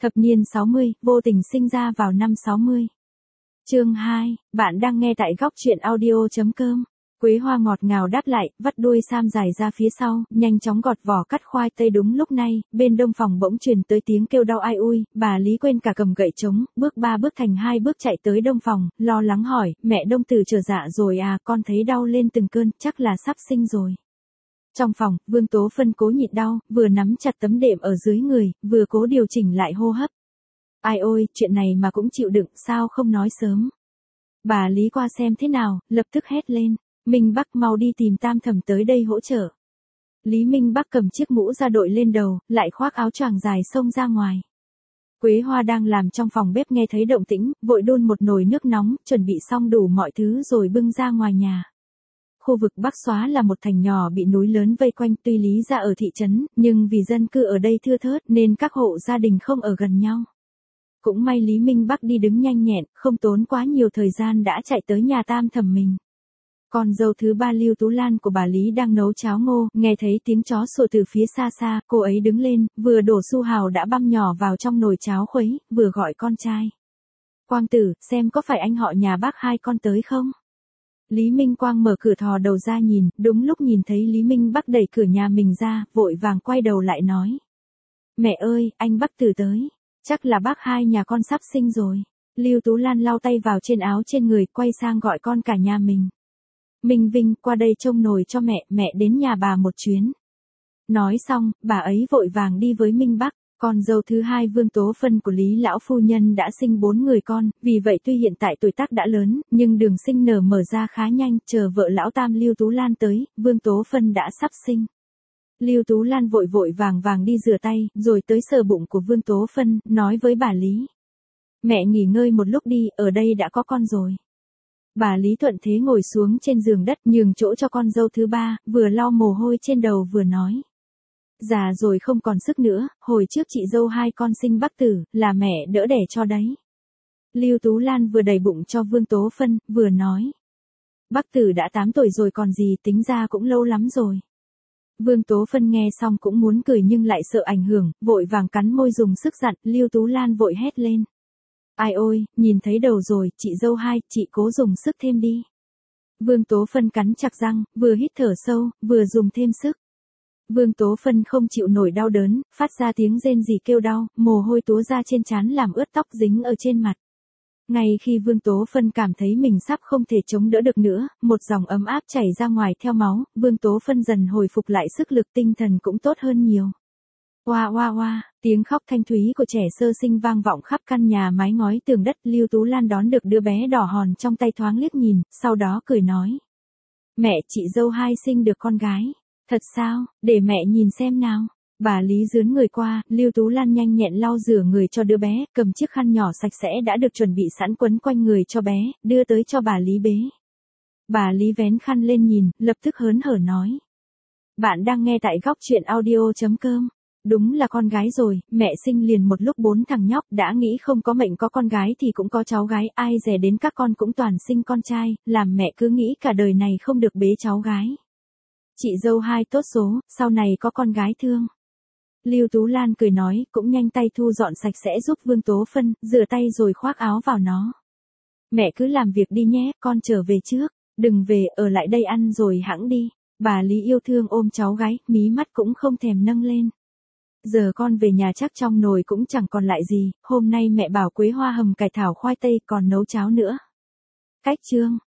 Thập niên 60, vô tình sinh ra vào năm 60. Chương 2, bạn đang nghe tại góc truyện audio.com. Quế Hoa ngọt ngào đáp lại, vắt đuôi sam dài ra phía sau, nhanh chóng gọt vỏ cắt khoai tây. Đúng lúc này, bên đông phòng bỗng truyền tới tiếng kêu đau ai ui, bà Lý quên cả cầm gậy trống, bước 3 bước thành 2 bước chạy tới đông phòng, lo lắng hỏi, mẹ Đông Từ trở dạ rồi à, con thấy đau lên từng cơn, chắc là sắp sinh rồi. Trong phòng, Vương Tố Phân cố nhịn đau, vừa nắm chặt tấm đệm ở dưới người, vừa cố điều chỉnh lại hô hấp. Ai ôi, chuyện này mà cũng chịu đựng, sao không nói sớm. Bà Lý qua xem thế nào, lập tức hét lên. Minh Bắc mau đi tìm Tam Thẩm tới đây hỗ trợ. Lý Minh Bắc cầm chiếc mũ ra đội lên đầu, lại khoác áo choàng dài xông ra ngoài. Quế Hoa đang làm trong phòng bếp nghe thấy động tĩnh, vội đun một nồi nước nóng, chuẩn bị xong đủ mọi thứ rồi bưng ra ngoài nhà. Khu vực Bắc Xóa là một thành nhỏ bị núi lớn vây quanh, tuy Lý ra ở thị trấn, nhưng vì dân cư ở đây thưa thớt nên các hộ gia đình không ở gần nhau. Cũng may Lý Minh Bắc đi đứng nhanh nhẹn, không tốn quá nhiều thời gian đã chạy tới nhà Tam Thẩm mình. Con dâu thứ ba Lưu Tú Lan của bà Lý đang nấu cháo ngô, nghe thấy tiếng chó sủa từ phía xa xa, cô ấy đứng lên, vừa đổ su hào đã băm nhỏ vào trong nồi cháo khuấy, vừa gọi con trai. Quang tử, xem có phải anh họ nhà bác hai con tới không? Lý Minh Quang mở cửa thò đầu ra nhìn, đúng lúc nhìn thấy Lý Minh Bắc đẩy cửa nhà mình ra, vội vàng quay đầu lại nói. Mẹ ơi, anh Bắc Tử tới, chắc là bác hai nhà con sắp sinh rồi. Lưu Tú Lan lau tay vào trên áo trên người, quay sang gọi con cả nhà mình. Minh Vinh, qua đây trông nồi cho mẹ đến nhà bà một chuyến. Nói xong, bà ấy vội vàng đi với Minh Bắc. Con dâu thứ hai Vương Tố Phân của Lý lão phu nhân đã sinh 4 người con, vì vậy tuy hiện tại tuổi tác đã lớn, nhưng đường sinh nở mở ra khá nhanh, chờ vợ lão tam Lưu Tú Lan tới, Vương Tố Phân đã sắp sinh. Lưu Tú Lan vội vàng đi rửa tay, rồi tới sờ bụng của Vương Tố Phân, nói với bà Lý. Mẹ nghỉ ngơi một lúc đi, ở đây đã có con rồi. Bà Lý thuận thế ngồi xuống trên giường đất nhường chỗ cho con dâu thứ ba, vừa lau mồ hôi trên đầu vừa nói. Già rồi không còn sức nữa, hồi trước chị dâu hai con sinh Bắc Tử, là mẹ đỡ đẻ cho đấy. Lưu Tú Lan vừa đầy bụng cho Vương Tố Phân, vừa nói. Bắc Tử đã 8 tuổi rồi còn gì, tính ra cũng lâu lắm rồi. Vương Tố Phân nghe xong cũng muốn cười nhưng lại sợ ảnh hưởng, vội vàng cắn môi dùng sức dặn, Lưu Tú Lan vội hét lên. Ai ôi, nhìn thấy đầu rồi, chị dâu hai, chị cố dùng sức thêm đi. Vương Tố Phân cắn chặt răng, vừa hít thở sâu, vừa dùng thêm sức. Vương Tố Phân không chịu nổi đau đớn, phát ra tiếng rên rỉ kêu đau, mồ hôi túa ra trên trán làm ướt tóc dính ở trên mặt. Ngay khi Vương Tố Phân cảm thấy mình sắp không thể chống đỡ được nữa, một dòng ấm áp chảy ra ngoài theo máu, Vương Tố Phân dần hồi phục lại sức lực, tinh thần cũng tốt hơn nhiều. Oa oa oa, tiếng khóc thanh thúy của trẻ sơ sinh vang vọng khắp căn nhà mái ngói tường đất. Lưu Tú Lan đón được đứa bé đỏ hòn trong tay thoáng liếc nhìn, sau đó cười nói. Mẹ, chị dâu hai sinh được con gái. Thật sao, để mẹ nhìn xem nào. Bà Lý dướn người qua, Lưu Tú Lan nhanh nhẹn lau rửa người cho đứa bé, cầm chiếc khăn nhỏ sạch sẽ đã được chuẩn bị sẵn quấn quanh người cho bé, đưa tới cho bà Lý bế. Bà Lý vén khăn lên nhìn, lập tức hớn hở nói. Bạn đang nghe tại góc truyện audio.com. Đúng là con gái rồi, mẹ sinh liền một lúc 4 thằng nhóc, đã nghĩ không có mệnh có con gái thì cũng có cháu gái, ai dè đến các con cũng toàn sinh con trai, làm mẹ cứ nghĩ cả đời này không được bế cháu gái. Chị dâu hai tốt số, sau này có con gái thương. Lưu Tú Lan cười nói, cũng nhanh tay thu dọn sạch sẽ giúp Vương Tố Phân, rửa tay rồi khoác áo vào nó. Mẹ cứ làm việc đi nhé, con trở về trước, đừng về, ở lại đây ăn rồi hẵng đi. Bà Lý yêu thương ôm cháu gái, mí mắt cũng không thèm nâng lên. Giờ con về nhà chắc trong nồi cũng chẳng còn lại gì, hôm nay mẹ bảo Quế Hoa hầm cải thảo khoai tây còn nấu cháo nữa. Cách chương